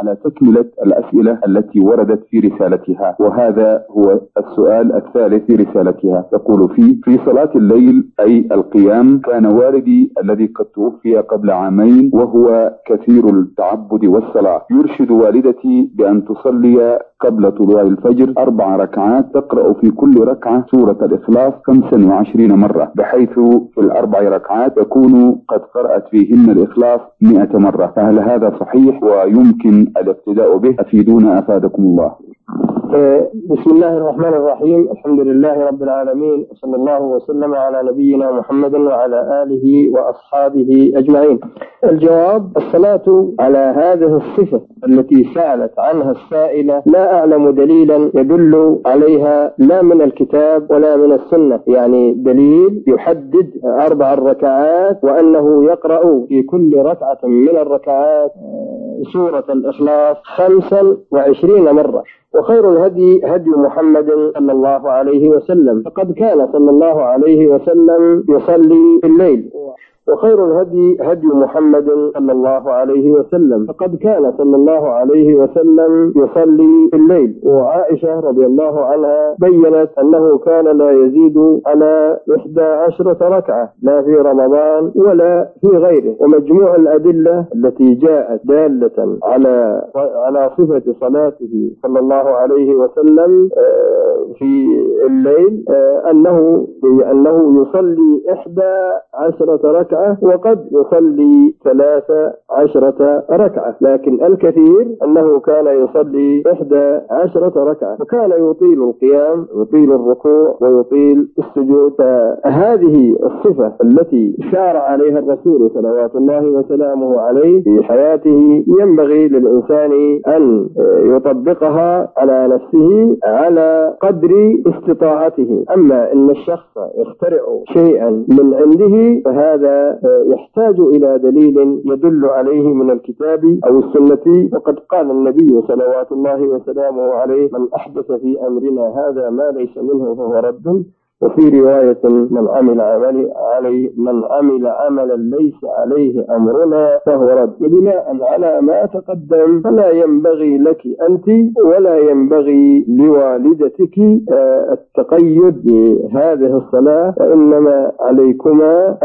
على تكملة الأسئلة التي وردت في رسالتها، وهذا هو السؤال الثالث في رسالتها. تقول فيه: في صلاة الليل أي القيام كان والدي الذي قد توفي قبل عامين وهو كثير التعبد والصلاة، يرشد والدتي بأن تصلي قبل طلوع الفجر 4 ركعات تقرأ في كل ركعة سورة الإخلاص 25 مرة، بحيث في ال4 ركعات تكون قد قرأت فيهن الإخلاص 100 مرة، فهل هذا صحيح ويمكن الاقتداء به؟ أفيدونا أفادكم الله. بسم الله الرحمن الرحيم، الحمد لله رب العالمين، وصلى الله وسلم على نبينا محمد وعلى آله وأصحابه أجمعين. الجواب: الصلاة على هذه الصفة التي سألت عنها السائلة لا أعلم دليلا يدل عليها لا من الكتاب ولا من السنة، يعني دليل يحدد 4 ركعات وأنه يقرأ في كل ركعة من الركعات سورة الإخلاص 25 مرة. وخير الهدي هدي محمد صلى الله عليه وسلم، فقد كان صلى الله عليه وسلم يصلي في الليل. وخير الهدي هدي محمد صلى الله عليه وسلم، فقد كان صلى الله عليه وسلم يصلي في الليل. وعائشة رضي الله عنها بيّنت أنه كان لا يزيد على 11 ركعة لا في رمضان ولا في غيره. ومجموع الأدلة التي جاءت دالة على صفة صلاته صلى الله عليه وسلم في الليل أنه يصلي 11 ركعة وقد يصلي 13 ركعة، لكن الكثير أنه كان يصلي 11 ركعة، وكان يطيل القيام ويطيل الركوع ويطيل السجود. فهذه الصفة التي شار عليها الرسول صلوات الله وسلامه عليه في حياته ينبغي للإنسان أن يطبقها على نفسه على قدر استطاعته. أما إن الشخص يخترع شيئا من عنده فهذا يحتاج إلى دليل يدل عليه من الكتاب أو السنة. وقد قال النبي صلوات الله وسلامه عليه: من أحدث في أمرنا هذا ما ليس منه فهو رد. وفي رواية: من عمل عملا ليس عليه أمرنا فهو رد. وبناء على ما تقدم فلا ينبغي لك أنت ولا ينبغي لوالدتك التقيد بهذه الصلاة، وإنما عليكما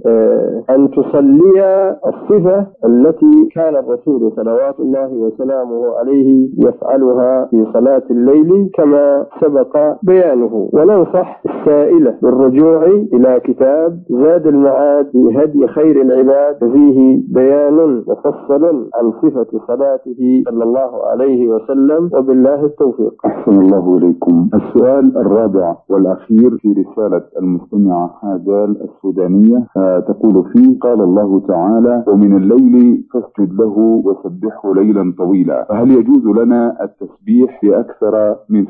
أن تصليا الصفة التي كان الرسول صلوات الله وسلامه عليه يفعلها في صلاة الليل كما سبق بيانه. وننصح السائلة بالرجوع إلى كتاب زاد المعاد في هدي خير العباد، فيه بيان مفصل عن صفة صلاته صلى الله عليه وسلم، وبالله التوفيق. أحسن الله إليكم. السؤال الرابع والأخير في رسالة المستمعة حاجال السودانية، تقول فيه: قال الله تعالى: ومن الليل فاسجد له وسبحه ليلا طويلا، فهل يجوز لنا التسبيح بأكثر من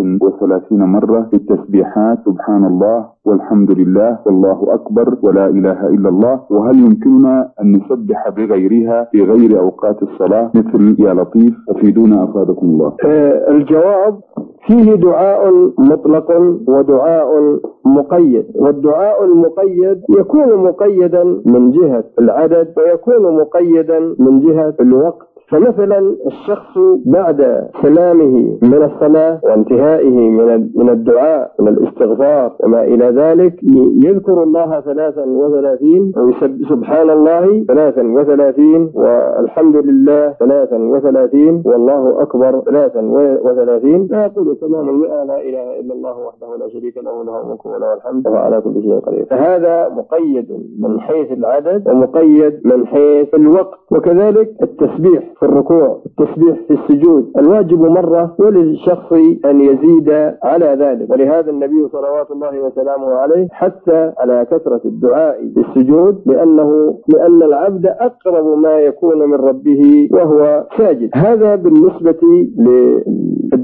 33 مرة في التسبيحات سبحان الله والحمد لله والله أكبر ولا إله إلا الله؟ وهل يمكننا أن نسبح بغيرها في غير أوقات الصلاة مثل يا لطيف؟ أفيدونا أفادكم الله. الجواب: فيه دعاء مطلق ودعاء مقيد، والدعاء المقيد يكون مقيدا من جهة العدد ويكون مقيدا من جهة الوقت. فمثلا الشخص بعد سلامه من الصلاة وانتهائه من الدعاء من الاستغفار وما إلى ذلك يذكر الله 33 سبحان الله 33 والحمد لله 33 والله أكبر 33، لا يقول تمام 100 لا إله إلا الله وحده لا شريك له له الملك وله الحمد وهو على كل شيء قدير. فهذا مقيد من حيث العدد ومقيد من حيث الوقت. وكذلك التسبيح في الركوع، التسبيح في السجود، الواجب مرة وللشخص أن يزيد على ذلك. ولهذا النبي صلوات الله وسلامه عليه حتى على كثرة الدعاء في السجود، لأن العبد أقرب ما يكون من ربه وهو ساجد. هذا بالنسبة للدعاء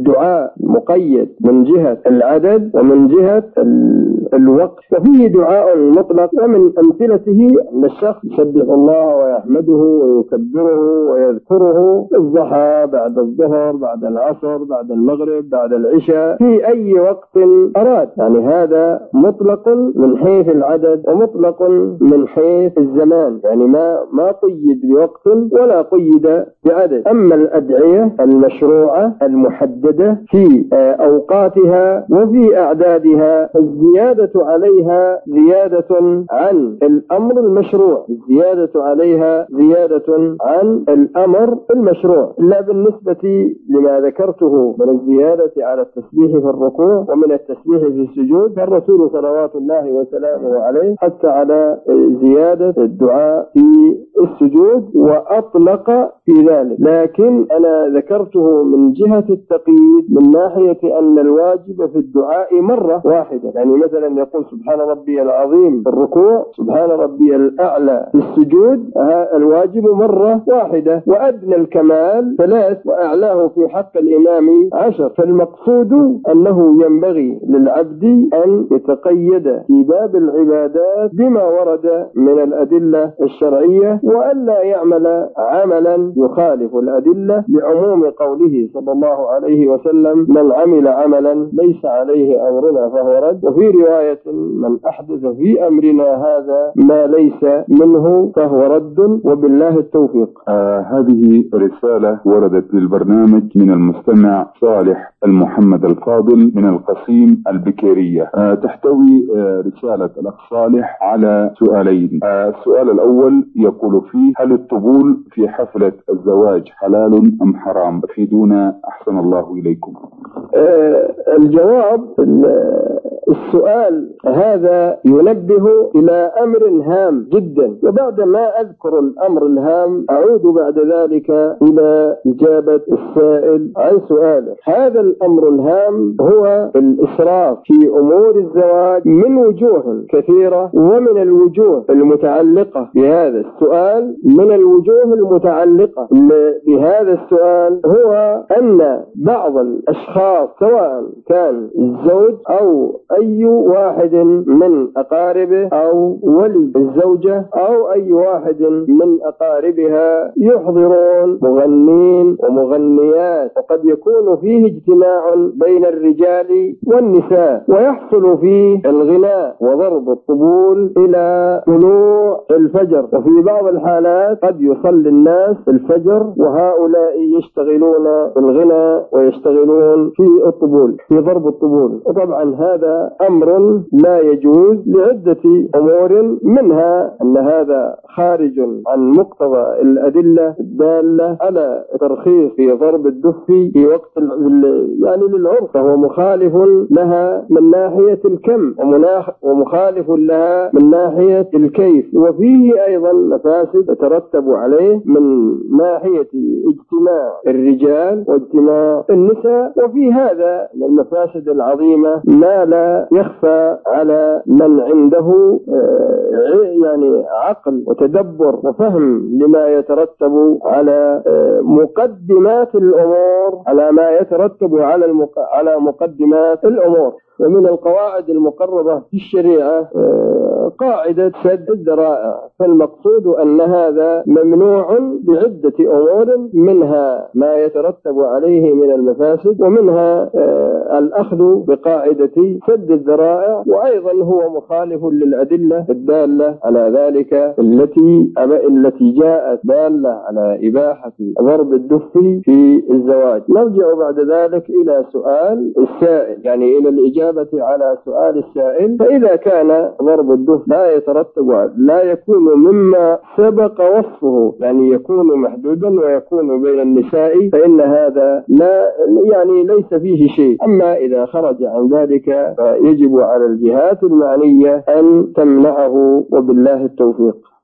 الدعاء مقيد من جهة العدد ومن جهة الوقت، وفيه دعاء مطلق. ومن أمثلته أن الشخص يسبح الله ويحمده ويكبره ويذكره الضحى، بعد الظهر، بعد العصر، بعد المغرب، بعد العشاء، في أي وقت أراد. يعني هذا مطلق من حيث العدد ومطلق من حيث الزمان، يعني ما قيد بوقت ولا قيد بعدد. أما الأدعية المشروعة المحددة في أوقاتها وفي أعدادها، الزيادة عليها زيادة عن الأمر المشروع، الزيادة عليها زيادة عن الأمر المشروع. إلا بالنسبة لما ذكرته من الزيادة على التسبيح في الركوع ومن التسبيح في السجود، فالرسول صلوات الله وسلامه عليه حتى على زيادة الدعاء في السجود وأطلق في ذلك. لكن أنا ذكرته من جهة التقييد من ناحية أن الواجب في الدعاء مرة واحدة. يعني مثلا يقول سبحان ربي العظيم في الركوع، سبحان ربي الأعلى في السجود، الواجب مرة واحدة، وأدنى الكمال 3 وأعلاه في حق الإمام 10. فالمقصود أنه ينبغي للعبد أن يتقيد في باب العبادات بما ورد من الأدلة الشرعية، وألا يعمل عملا يخالف الأدلة، لعموم قوله صلى الله عليه وسلم: من عمل عملا ليس عليه أمرنا فهو رد. وفي رواية: من أحدث في أمرنا هذا ما ليس منه فهو رد. وبالله التوفيق. هذه رسالة وردت للبرنامج من المستمع صالح المحمد الفاضل من القصيم البكيرية. تحتوي رسالة الأخ صالح على سؤالين. السؤال الأول يقول فيه: هل الطبول في حفلة الزواج حلال أم حرام؟ أفيدونا أحسن الله إليكم. الجواب: السؤال هذا ينبه إلى أمر هام جدا، وبعد ما أذكر الأمر الهام أعود بعد ذلك إلى إجابة السائل عن سؤاله. هذا الأمر الهام هو الإسراف في أمور الزواج من وجوه كثيرة، ومن الوجوه المتعلقة بهذا السؤال، من الوجوه المتعلقة بهذا السؤال هو أن بعض الأشخاص، سواء كان الزوج أو أي واحد من أقاربه أو ولي الزوجة أو أي واحد من أقاربها، يحضرون مغنين ومغنيات، وقد يكون فيه اجتماع بين الرجال والنساء، ويحصل فيه الغناء وضرب الطبول إلى طلوع الفجر. وفي بعض الحالات قد يصلي الناس الفجر وهؤلاء يشتغلون بالغناء ويشتغلون في الطبول، في ضرب الطبول. وطبعا هذا أمر لا يجوز لعدة أمور، منها أن هذا خارج عن مقتضى الأدلة الدالة على ترخيص في ضرب الدف في وقت يعني للعرف، فهو مخالف لها من ناحية الكم ومخالف لها من ناحية الكيف، وفيه أيضا مفاسد تترتب عليه من ناحية اجتماع الرجال واجتماع النساء. وفي هذا المفاسد العظيمة ما لا يخفى على من عنده يعني عقل وتدبر وفهم لما يترتب على مقدمات الأمور، على ما يترتب على مقدمات الأمور. ومن القواعد المقررة في الشريعة قاعدة سد الذرائع، فالمقصود أن هذا ممنوع بعدة أمور، منها ما يترتب عليه من المفاسد، ومنها الأخذ بقاعدة سد الذرائع، وأيضا هو مخالف للأدلة الدالة على ذلك التي جاءت دالة على إباحة ضرب الدف في الزواج. نرجع بعد ذلك إلى سؤال السائل، يعني إلى الإجابة على سؤال السائل. فإذا كان ضرب الدف لا يكون مما سبق وصفه، يعني يكون محدودا ويكون بين النساء، فإن هذا ليس فيه شيء. أما إذا خرج عن ذلك فيجب على الجهات المعنية أن تمنعه، وبالله التوفيق.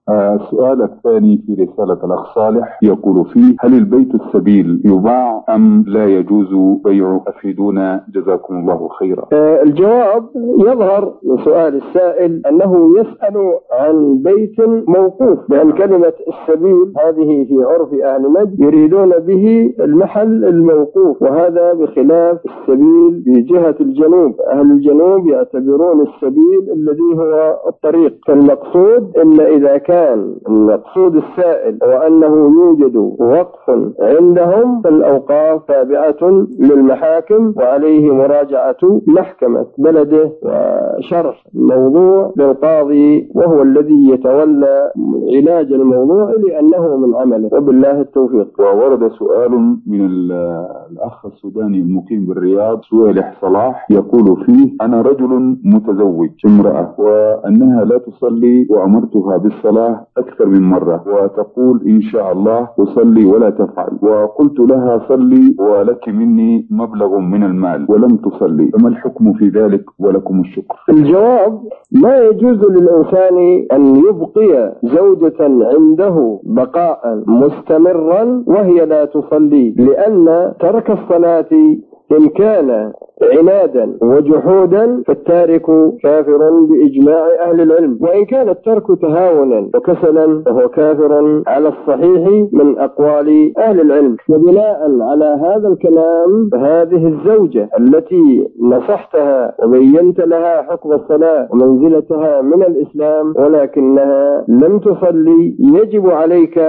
السؤال الثاني في رسالة الأخ صالح يقول فيه: هل البيت السبيل يباع أم لا يجوز بيعه؟ أفيدونا جزاكم الله خيرا. الجواب يظهر من سؤال السائل أنه يسأل عن بيت موقوف، لأن كلمة السبيل هذه في عرف أهل نجد يريدون به المحل الموقوف، وهذا بخلاف السبيل في جهة الجنوب. أهل الجنوب يعتبرون السبيل الذي هو الطريق. فالمقصود إن إذا كان المقصود السائل وأنه يوجد وقف عندهم فالأوقاف تابعة للمحاكم، وعليه مراجعة محكمة بلده وشرح الموضوع للقاضي، وهو الذي يتولى علاج الموضوع لأنه من عمله، وبالله التوفيق. وورد سؤال من الأخ السوداني المقيم بالرياض صالح صلاح يقول فيه: أنا رجل متزوج امرأة وأنها لا تصلي، وأمرتها بالصلاة أكثر من مرة وتقول إن شاء الله تصلي ولا تفعل، وقلت لها صلي ولك مني مبلغ من المال ولم تصلي، فما الحكم في ذلك؟ ولكم الشكر. الجواب: ما يجوز للإنسان أن يبقي زوجة عنده بقاء مستمرا وهي لا تصلي، لأن ترك الصلاة إن كان عنادا وجحودا فالتارك كافر بإجماع أهل العلم، وإن كان الترك تهاونا وكسلا فهو كافر على الصحيح من أقوال أهل العلم. وبناء على هذا الكلام فهذه الزوجة التي نصحتها وبينت لها حكم الصلاة ومنزلتها من الإسلام ولكنها لم تصلي يجب عليك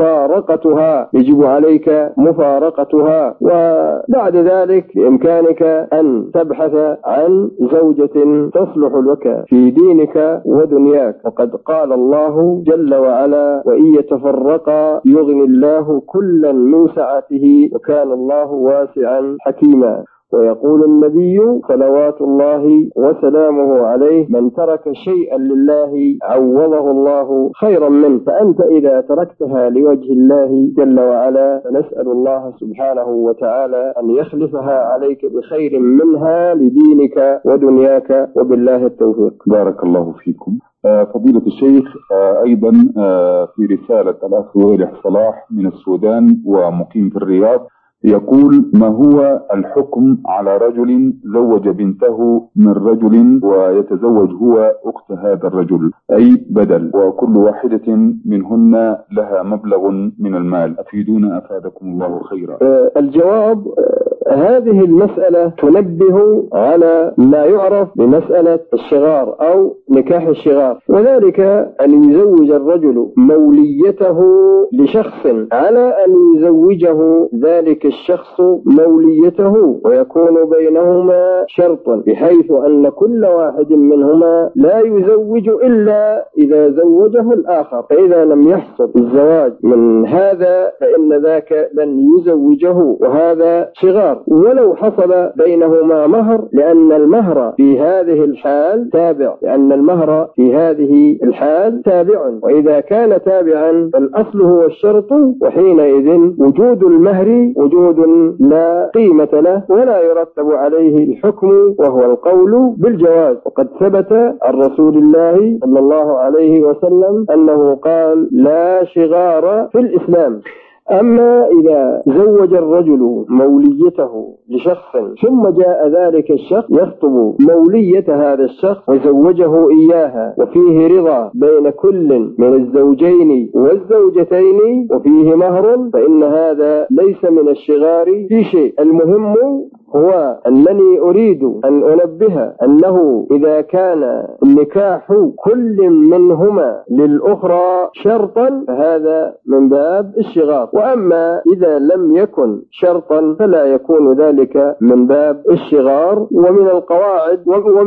مفارقتها، وبعد ذلك بإمكانك أن تبحث عن زوجة تصلح لك في دينك ودنياك، وقد قال الله جل وعلا: وإن يتفرقا يغني الله كلا من سعته وكان الله واسعا حكيما. ويقول النبي صلوات الله وسلامه عليه: من ترك شيئا لله عوضه الله خيرا منه. فأنت إذا تركتها لوجه الله جل وعلا فنسأل الله سبحانه وتعالى أن يخلفها عليك بخير منها لدينك ودنياك، وبالله التوفيق. بارك الله فيكم. فضيلة الشيخ، أيضا في رسالة الأخ صالح صلاح من السودان ومقيم في الرياض يقول: ما هو الحكم على رجل زوج بنته من رجل ويتزوج هو أخت هذا الرجل، أي بدل، وكل واحدة منهن لها مبلغ من المال؟ أفيدونا أفادكم الله خيرا. الجواب: هذه المسألة تنبه على ما يعرف بمسألة الشغار أو نكاح الشغار، وذلك أن يزوج الرجل موليته لشخص على أن يزوجه ذلك الشخص موليته، ويكون بينهما شرط بحيث أن كل واحد منهما لا يزوج إلا إذا زوجه الآخر، فإذا لم يحصل الزواج من هذا فإن ذاك لن يزوجه، وهذا شغار. ولو حصل بينهما مهر، لأن المهر في هذه الحال تابع، وإذا كان تابعا فالأصل هو الشرط، وحينئذ وجود المهر وجود لا قيمة له ولا يرتب عليه الحكم، وهو القول بالجواز. وقد ثبت عن رسول الله صلى الله عليه وسلم أنه قال: لا شغار في الإسلام. أما إذا زوج الرجل موليته لشخص ثم جاء ذلك الشخص يخطب مولية هذا الشخص وزوجه إياها وفيه رضا بين كل من الزوجين والزوجتين وفيه مهر، فإن هذا ليس من الشغار في شيء. المهم هو أنني أريد أن أنبه أنه إذا كان النكاح كل منهما للأخرى شرطا فهذا من باب الشغار، وأما إذا لم يكن شرطا فلا يكون ذلك من باب الشغار. ومن القواعد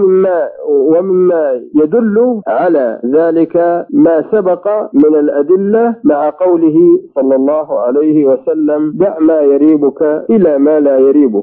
ومما يدل على ذلك ما سبق من الأدلة مع قوله صلى الله عليه وسلم: دع ما يريبك إلى ما لا يريبك، وإنما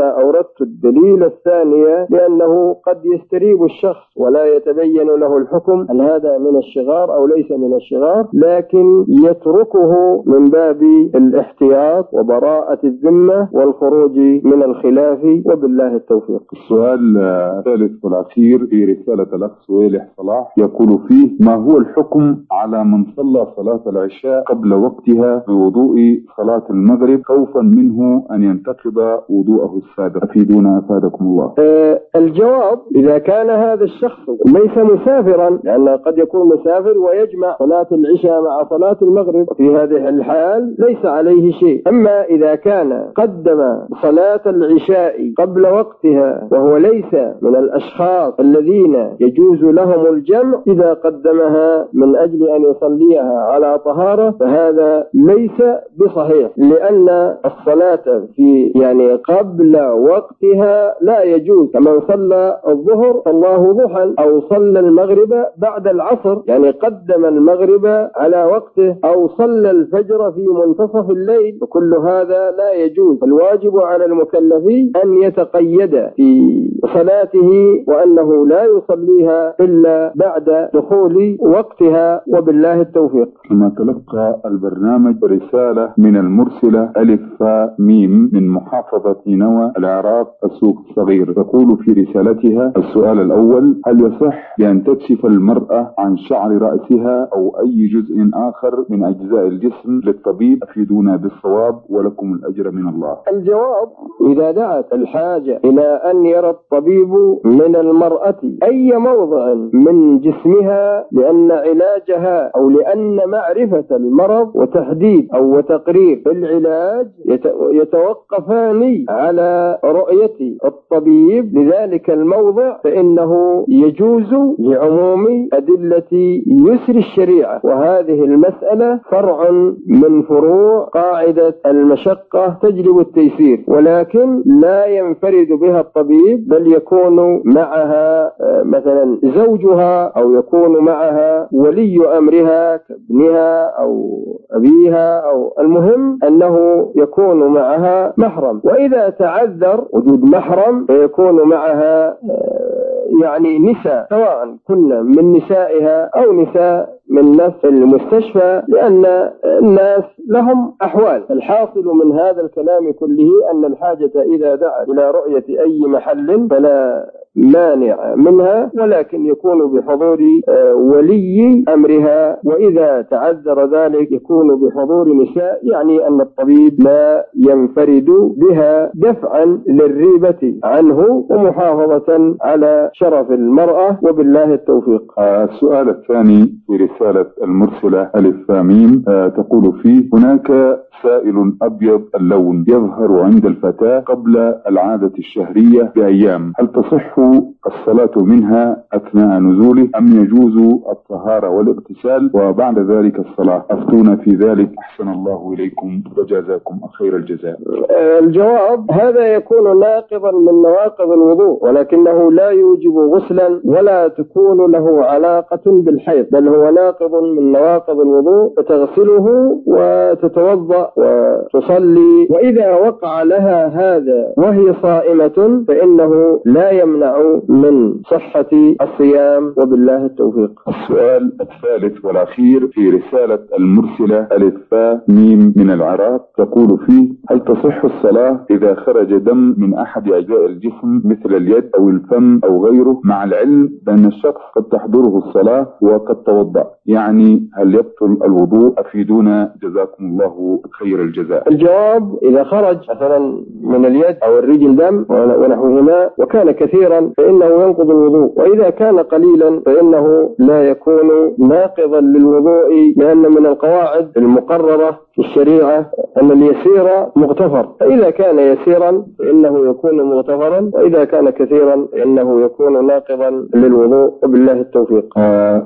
وإنما أوردت الدليل الثانية لأنه قد يستريب الشخص ولا يتبين له الحكم هل هذا من الشغار أو ليس من الشغار، لكن يتركه من باب الاحتياط وبراءة الذمة والخروج من الخلاف، وبالله التوفيق. السؤال الثالث والأخير في رسالة الأخ صويلح صلاح، يقول فيه: ما هو الحكم على من صلى صلاة العشاء قبل وقتها بوضوء صلاة المغرب خوفا منه أن ينتقض وضوءه السابق؟ أفيدونا أفادكم الله. الجواب: إذا كان هذا الشخص ليس مسافرا، لأن قد يكون مسافر ويجمع صلاة العشاء مع صلاة المغرب، في هذه الحال ليس عليه شيء. أما إذا كان قدم صلاة العشاء قبل وقتها وهو ليس من الأشخاص الذين يجوز لهم الجمع، إذا قدمها من أجل أن يصليها على طهارة فهذا ليس بصحيح، لأن الصلاة في قبل وقتها لا يجوز. كمن صلى الظهر صلاه ضحى، أو صلى المغرب بعد العصر، قدم المغرب على وقته، أو صلى الفجر في منتصف الليل، وكل هذا لا يجوز. الواجب على المكلف أن يتقيد في صلاته وأنه لا يصليها إلا بعد دخول وقتها، وبالله التوفيق. كما تلقى البرنامج رسالة من المرسلة ألف فاء ميم من محافظة نينوى العراق السوق الصغير، تقول في رسالتها: السؤال الأول: هل يصح بأن تكشف المرأة عن شعر رأسها أو أي جزء آخر من أجزاء الجسم للطبيب؟ أفيدونا بالصواب ولكم الأجر من الله. الجواب: إذا دعت الحاجة إلى أن يرى الطبيب من المرأة أي موضع من جسمها لأن علاجها أو لأن معرفة المرض وتحديد أو وتقرير العلاج يتوقفان على رؤية الطبيب لذلك الموضع، فإنه يجوز لعموم أدلة يسر الشريعة، وهذه المسألة فرع من فروع قاعدة المشقة تجلب التيسير، ولكن لا ينفرد بها الطبيب، بل يكون معها مثلا زوجها أو يكون معها ولي أمرها كابنها أو أبيها، أو المهم أنه يكون معها محرم. وإذا تعذر وجود محرم فيكون معها نساء، سواء كنا من نسائها أو نساء من نفس المستشفى، لأن الناس لهم أحوال. الحاصل من هذا الكلام كله أن الحاجة إذا دعت إلى رؤية أي محل فلا مانع منها، ولكن يكون بحضور ولي أمرها، وإذا تعذر ذلك يكون بحضور نساء، أن الطبيب لا ينفرد بها دفعا للريبة عنه ومحافظة على شرف المرأة، وبالله التوفيق. السؤال الثاني في رسالة المرسلة ألف ميم، تقول فيه: هناك سائل أبيض اللون يظهر عند الفتاة قبل العادة الشهرية بأيام، هل تصح الصلاة منها أثناء نزوله أم يجوز الطهارة والاغتسال وبعد ذلك الصلاة؟ أفتونا في ذلك أحسن الله إليكم وجزاكم خير الجزاء. الجواب: هذا يكون ناقضا من نواقض الوضوء، ولكنه لا يوجب غسلا ولا تكون له علاقة بالحيض، بل هو ناقض من نواقض الوضوء، فتغسله وتتوضأ وتصلي. وإذا وقع لها هذا وهي صائمة فإنه لا يمنع من صحة الصيام، وبالله التوفيق. السؤال الثالث والأخير في رسالة المرسلة ألف فاء ميم من العراق، تقول فيه: هل تصح الصلاة إذا خرج دم من أحد أجزاء الجسم مثل اليد أو الفم أو غيره، مع العلم بأن الشخص قد تحضره الصلاة وقد توضأ، هل يبطل الوضوء؟ أفيدونا جزاكم الله خير الجزاء. الجواب: إذا خرج مثلا من اليد أو الرجل دم ونحوهما وكان كثيرا فإنه ينقض الوضوء، وإذا كان قليلا فإنه لا يكون ناقضا للوضوء، لأن من القواعد المقررة في الشريعة أن اليسير مغتفر، فإذا كان يسيرا فإنه يكون مغتفرا، وإذا كان كثيرا فإنه يكون ناقضا للوضوء، وبالله التوفيق.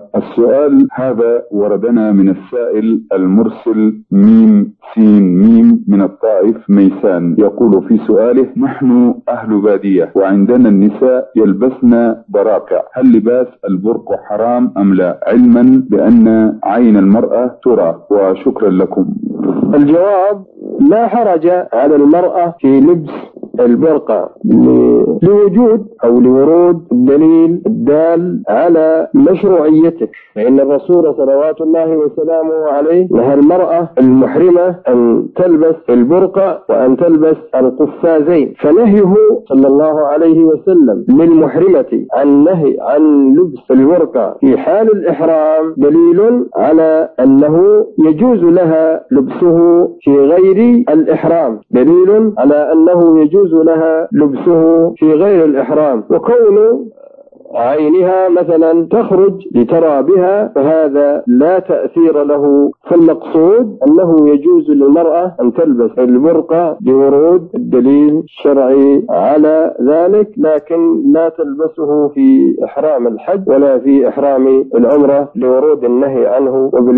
السؤال هذا وردنا من السائل المرسل ميم سين ميم من الطائف ميسان، يقول في سؤاله: نحن أهل بادية وعندنا النساء يلبسن براقع، هل لباس البرق حرام أم لا، علما بأن عين المرأة ترى؟ وشكرا لكم. الجواب: لا حرج على المرأة في لبس البرقع لوجود أو لورود الدليل الدال على مشروعيته، فإن الرسول صلوات الله وسلامه عليه نهى المرأة المحرمة أن تلبس البرقع وأن تلبس القفازين، فنهيه صلى الله عليه وسلم للمحرمة عن لبس البرقع في حال الإحرام دليل على أنه يجوز لها لبسه في غير الإحرام، دليل على أنه يجوز لها لبسه في غير الإحرام. وكون عينها مثلا تخرج لترى بها فهذا لا تأثير له، فالمقصود أنه يجوز للمرأة أن تلبس البرقع لورود الدليل الشرعي على ذلك، لكن لا تلبسه في إحرام الحج ولا في إحرام العمرة لورود النهي عنه.